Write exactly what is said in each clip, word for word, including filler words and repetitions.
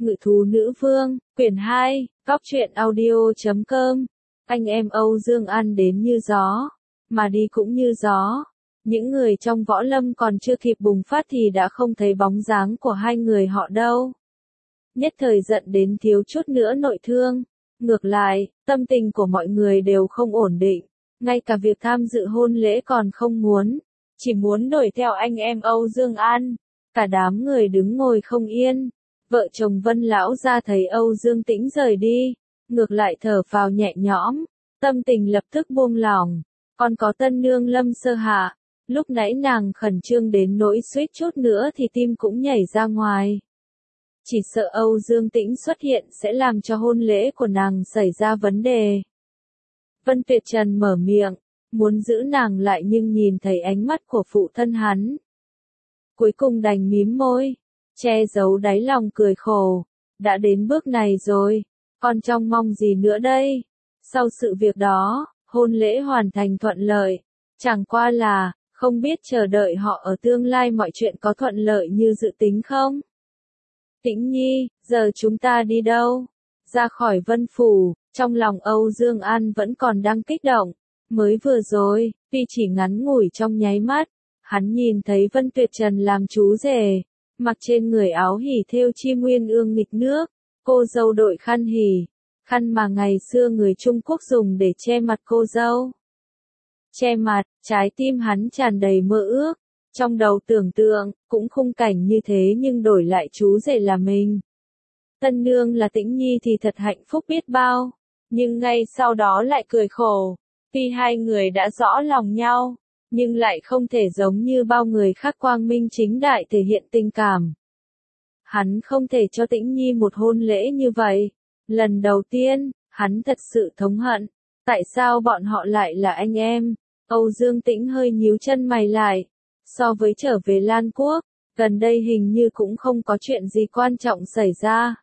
Ngự thú nữ vương, quyển hai, góc truyện audio chấm com. Anh em Âu Dương An đến như gió, mà đi cũng như gió. Những người trong võ lâm còn chưa kịp bùng phát thì đã không thấy bóng dáng của hai người họ đâu. Nhất thời giận đến thiếu chút nữa nội thương. Ngược lại, tâm tình của mọi người đều không ổn định. Ngay cả việc tham dự hôn lễ còn không muốn. Chỉ muốn đuổi theo anh em Âu Dương An. Cả đám người đứng ngồi không yên. Vợ chồng Vân lão ra thấy Âu Dương Tĩnh rời đi. Ngược lại thở phào nhẹ nhõm. Tâm tình lập tức buông lỏng. Còn có tân nương Lâm Sơ Hạ. Lúc nãy nàng khẩn trương đến nỗi suýt chút nữa thì tim cũng nhảy ra ngoài. Chỉ sợ Âu Dương Tĩnh xuất hiện sẽ làm cho hôn lễ của nàng xảy ra vấn đề. Vân Tuyệt Trần mở miệng, muốn giữ nàng lại nhưng nhìn thấy ánh mắt của phụ thân hắn. Cuối cùng đành mím môi, che giấu đáy lòng cười khổ. Đã đến bước này rồi, còn trông mong gì nữa đây? Sau sự việc đó, hôn lễ hoàn thành thuận lợi. Chẳng qua là, không biết chờ đợi họ ở tương lai mọi chuyện có thuận lợi như dự tính không? Tĩnh Nhi, giờ chúng ta đi đâu? Ra khỏi Vân Phủ, trong lòng Âu Dương An vẫn còn đang kích động. Mới vừa rồi, tuy chỉ ngắn ngủi trong nháy mắt, hắn nhìn thấy Vân Tuyệt Trần làm chú rể, mặc trên người áo hỉ thêu chim nguyên ương nghịch nước, cô dâu đội khăn hỉ, khăn mà ngày xưa người Trung Quốc dùng để che mặt cô dâu. Che mặt, trái tim hắn tràn đầy mơ ước, trong đầu tưởng tượng, cũng khung cảnh như thế nhưng đổi lại chú rể là mình. Tân nương là Tĩnh Nhi thì thật hạnh phúc biết bao, nhưng ngay sau đó lại cười khổ, tuy hai người đã rõ lòng nhau, nhưng lại không thể giống như bao người khác quang minh chính đại thể hiện tình cảm. Hắn không thể cho Tĩnh Nhi một hôn lễ như vậy. Lần đầu tiên, hắn thật sự thống hận. Tại sao bọn họ lại là anh em? Âu Dương Tĩnh hơi nhíu chân mày lại. So với trở về Lan Quốc, gần đây hình như cũng không có chuyện gì quan trọng xảy ra.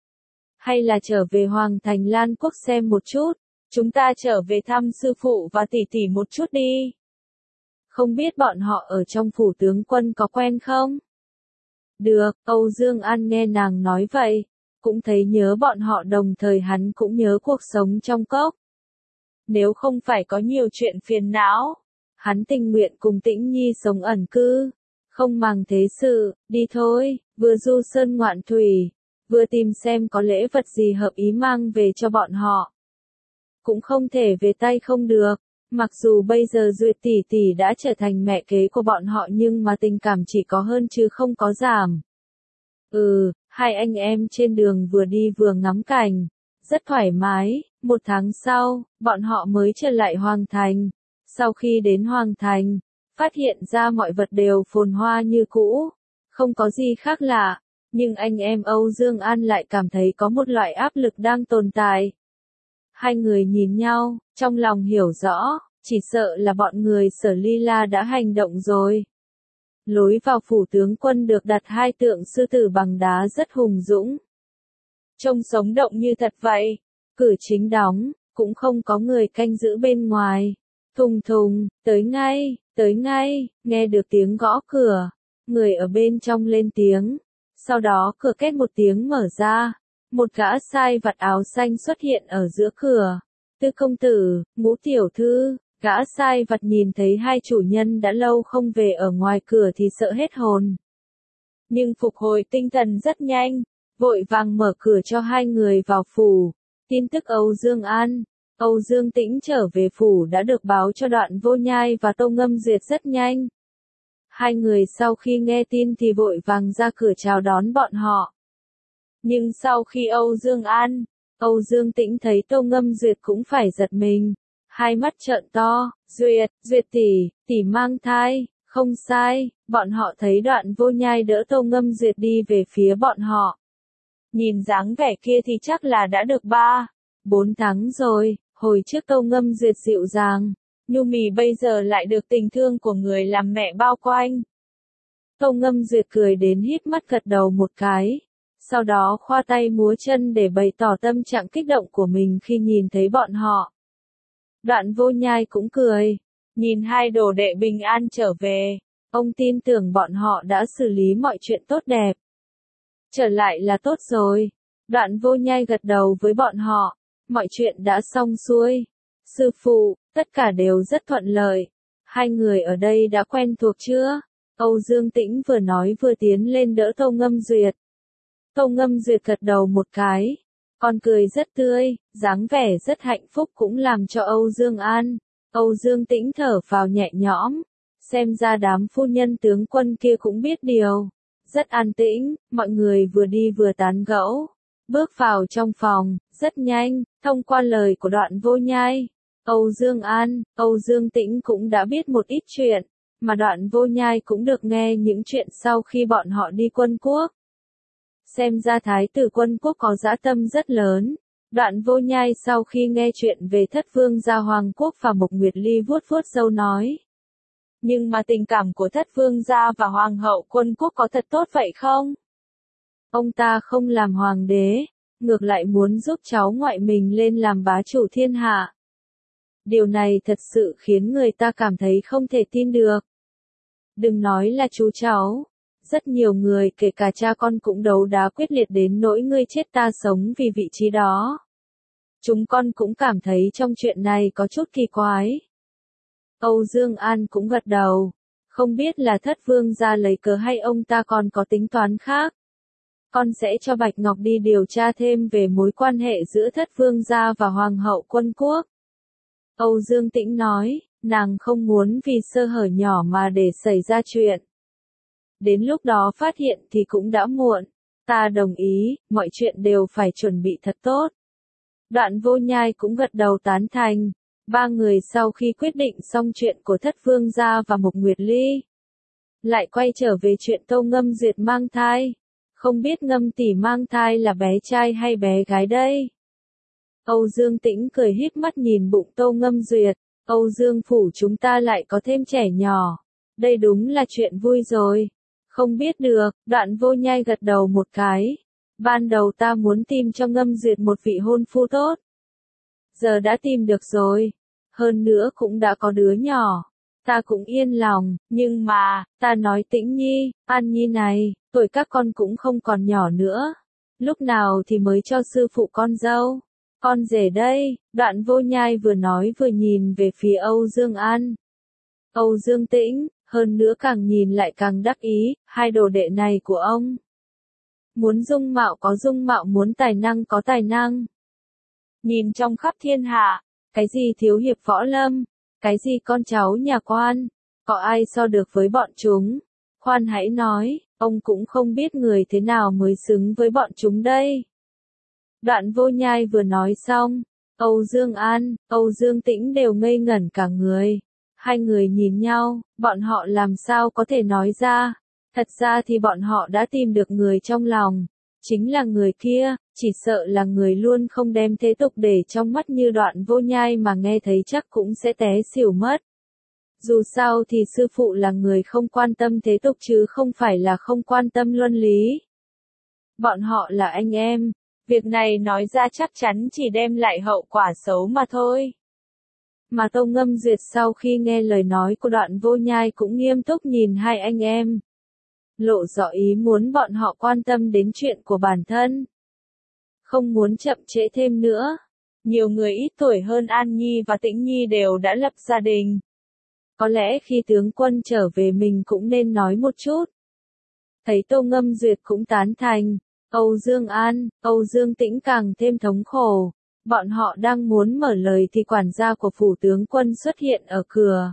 Hay là trở về Hoàng thành Lan Quốc xem một chút, chúng ta trở về thăm sư phụ và tỷ tỷ một chút đi. Không biết bọn họ ở trong phủ tướng quân có quen không? Được, Âu Dương An nghe nàng nói vậy, cũng thấy nhớ bọn họ, đồng thời hắn cũng nhớ cuộc sống trong cốc. Nếu không phải có nhiều chuyện phiền não, hắn tình nguyện cùng Tĩnh Nhi sống ẩn cư, không màng thế sự, đi thôi, vừa du sơn ngoạn thủy, vừa tìm xem có lễ vật gì hợp ý mang về cho bọn họ. Cũng không thể về tay không được, mặc dù bây giờ Duyệt tỷ tỷ đã trở thành mẹ kế của bọn họ nhưng mà tình cảm chỉ có hơn chứ không có giảm. Ừ, hai anh em trên đường vừa đi vừa ngắm cảnh, rất thoải mái. Một tháng sau, bọn họ mới trở lại Hoàng thành. Sau khi đến Hoàng thành, phát hiện ra mọi vật đều phồn hoa như cũ, không có gì khác lạ, nhưng anh em Âu Dương An lại cảm thấy có một loại áp lực đang tồn tại. Hai người nhìn nhau, trong lòng hiểu rõ, chỉ sợ là bọn người Sở Ly La đã hành động rồi. Lối vào phủ tướng quân được đặt hai tượng sư tử bằng đá rất hùng dũng. Trông sống động như thật vậy. Cửa chính đóng, cũng không có người canh giữ bên ngoài. Thùng thùng, tới ngay, tới ngay, nghe được tiếng gõ cửa. Người ở bên trong lên tiếng. Sau đó cửa két một tiếng mở ra. Một gã sai vặt áo xanh xuất hiện ở giữa cửa. Tư công tử, Ngũ tiểu thư. Gã sai vặt nhìn thấy hai chủ nhân đã lâu không về ở ngoài cửa thì sợ hết hồn. Nhưng phục hồi tinh thần rất nhanh, vội vàng mở cửa cho hai người vào phủ. Tin tức Âu Dương An, Âu Dương Tĩnh trở về phủ đã được báo cho Đoạn Vô Nhai và Tô Ngâm Duyệt rất nhanh. Hai người sau khi nghe tin thì vội vàng ra cửa chào đón bọn họ. Nhưng sau khi Âu Dương An, Âu Dương Tĩnh thấy Tô Ngâm Duyệt cũng phải giật mình. Hai mắt trợn to, Duyệt, Duyệt tỷ, tỷ mang thai, không sai, bọn họ thấy Đoạn Vô Nhai đỡ Tô Ngâm Duyệt đi về phía bọn họ. Nhìn dáng vẻ kia thì chắc là đã được ba, bốn tháng rồi, hồi trước Tô Ngâm Duyệt dịu dàng, nhu mì bây giờ lại được tình thương của người làm mẹ bao quanh. Tô Ngâm Duyệt cười đến híp mắt gật đầu một cái, sau đó khoa tay múa chân để bày tỏ tâm trạng kích động của mình khi nhìn thấy bọn họ. Đoạn Vô Nhai cũng cười, nhìn hai đồ đệ bình an trở về, ông tin tưởng bọn họ đã xử lý mọi chuyện tốt đẹp. trở lại là tốt rồi. Đoạn Vô Nhai gật đầu với bọn họ, mọi chuyện đã xong xuôi. Sư phụ, tất cả đều rất thuận lợi. Hai người ở đây đã quen thuộc chưa? Âu Dương Tĩnh vừa nói vừa tiến lên đỡ Tâu Ngâm Duyệt. Tâu Ngâm Duyệt gật đầu một cái, con cười rất tươi, dáng vẻ rất hạnh phúc cũng làm cho Âu Dương An, Âu Dương Tĩnh thở phào nhẹ nhõm. Xem ra đám phu nhân tướng quân kia cũng biết điều. Rất an tĩnh, mọi người vừa đi vừa tán gẫu. Bước vào trong phòng, rất nhanh, thông qua lời của Đoạn Vô Nhai, Âu Dương An, Âu Dương Tĩnh cũng đã biết một ít chuyện, mà Đoạn Vô Nhai cũng được nghe những chuyện sau khi bọn họ đi quân quốc. Xem ra Thái tử quân quốc có dã tâm rất lớn. Đoạn Vô Nhai sau khi nghe chuyện về Thất Vương gia Hoàng Quốc và Mộc Nguyệt Ly vuốt vuốt râu nói. Nhưng mà tình cảm của Thất Vương gia và Hoàng hậu quân quốc có thật tốt vậy không? Ông ta không làm hoàng đế, ngược lại muốn giúp cháu ngoại mình lên làm bá chủ thiên hạ. Điều này thật sự khiến người ta cảm thấy không thể tin được. Đừng nói là chú cháu, rất nhiều người kể cả cha con cũng đấu đá quyết liệt đến nỗi ngươi chết ta sống vì vị trí đó. Chúng con cũng cảm thấy trong chuyện này có chút kỳ quái. Âu Dương An cũng gật đầu, không biết là Thất Vương gia lấy cớ hay ông ta còn có tính toán khác. Con sẽ cho Bạch Ngọc đi điều tra thêm về mối quan hệ giữa Thất Vương gia và Hoàng hậu quân quốc. Âu Dương Tĩnh nói, nàng không muốn vì sơ hở nhỏ mà để xảy ra chuyện. Đến lúc đó phát hiện thì cũng đã muộn. Ta đồng ý, mọi chuyện đều phải chuẩn bị thật tốt. Đoạn Vô Nhai cũng gật đầu tán thành. Ba người sau khi quyết định xong chuyện của Thất Vương gia và Mộc Nguyệt Ly, lại quay trở về chuyện Tâu Ngâm Duyệt mang thai. Không biết Ngâm tỷ mang thai là bé trai hay bé gái đây? Âu Dương Tĩnh cười híp mắt nhìn bụng Tâu Ngâm Duyệt. Âu Dương phủ chúng ta lại có thêm trẻ nhỏ. Đây đúng là chuyện vui rồi. Không biết được, Đoạn Vô Nhai gật đầu một cái. Ban đầu ta muốn tìm cho Ngâm Duyệt một vị hôn phu tốt. Giờ đã tìm được rồi. Hơn nữa cũng đã có đứa nhỏ. Ta cũng yên lòng, nhưng mà, ta nói Tĩnh Nhi, An Nhi này, tuổi các con cũng không còn nhỏ nữa. Lúc nào thì mới cho sư phụ con dâu? Con rể đây, Đoạn Vô Nhai vừa nói vừa nhìn về phía Âu Dương An. Âu Dương Tĩnh, hơn nữa càng nhìn lại càng đắc ý, hai đồ đệ này của ông. Muốn dung mạo có dung mạo, muốn tài năng có tài năng. Nhìn trong khắp thiên hạ, cái gì thiếu hiệp võ lâm, cái gì con cháu nhà quan, có ai so được với bọn chúng? Khoan hãy nói, ông cũng không biết người thế nào mới xứng với bọn chúng đây. Đoạn Vô Nhai vừa nói xong, Âu Dương An, Âu Dương Tĩnh đều ngây ngẩn cả người. Hai người nhìn nhau, bọn họ làm sao có thể nói ra. Thật ra thì bọn họ đã tìm được người trong lòng. Chính là người kia, chỉ sợ là người luôn không đem thế tục để trong mắt như Đoạn Vô Nhai mà nghe thấy chắc cũng sẽ té xỉu mất. Dù sao thì sư phụ là người không quan tâm thế tục chứ không phải là không quan tâm luân lý. Bọn họ là anh em. Việc này nói ra chắc chắn chỉ đem lại hậu quả xấu mà thôi. Mà Tâu Ngâm Duyệt sau khi nghe lời nói của Đoạn Vô Nhai cũng nghiêm túc nhìn hai anh em. Lộ rõ ý muốn bọn họ quan tâm đến chuyện của bản thân. Không muốn chậm trễ thêm nữa. Nhiều người ít tuổi hơn An Nhi và Tĩnh Nhi đều đã lập gia đình. Có lẽ khi tướng quân trở về mình cũng nên nói một chút. Thấy Tâu Ngâm Duyệt cũng tán thành. Âu Dương An, Âu Dương Tĩnh càng thêm thống khổ. Bọn họ đang muốn mở lời thì quản gia của phủ tướng quân xuất hiện ở cửa.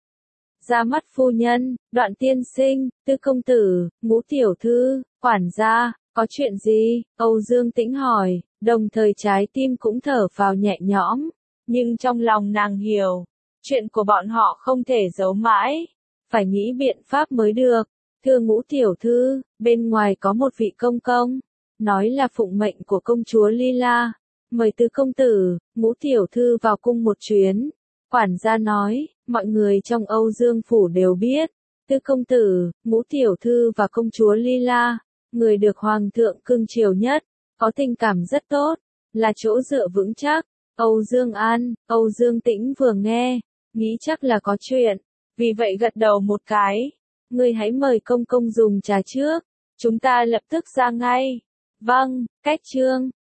Ra mắt phu nhân, Đoạn tiên sinh, Tư công tử, Ngũ tiểu thư, quản gia, có chuyện gì? Âu Dương Tĩnh hỏi, đồng thời trái tim cũng thở phào nhẹ nhõm. Nhưng trong lòng nàng hiểu, chuyện của bọn họ không thể giấu mãi. Phải nghĩ biện pháp mới được. Thưa Ngũ tiểu thư, bên ngoài có một vị công công. Nói là phụng mệnh của công chúa Lila. Mời Tư công tử, Ngũ tiểu thư vào cung một chuyến. Quản gia nói, mọi người trong Âu Dương phủ đều biết. Tư công tử, Ngũ tiểu thư và công chúa Lila, người được hoàng thượng cưng chiều nhất, có tình cảm rất tốt, là chỗ dựa vững chắc. Âu Dương An, Âu Dương Tĩnh vừa nghe, nghĩ chắc là có chuyện, vì vậy gật đầu một cái. Ngươi hãy mời công công dùng trà trước. Chúng ta lập tức ra ngay. Vâng, cách chương.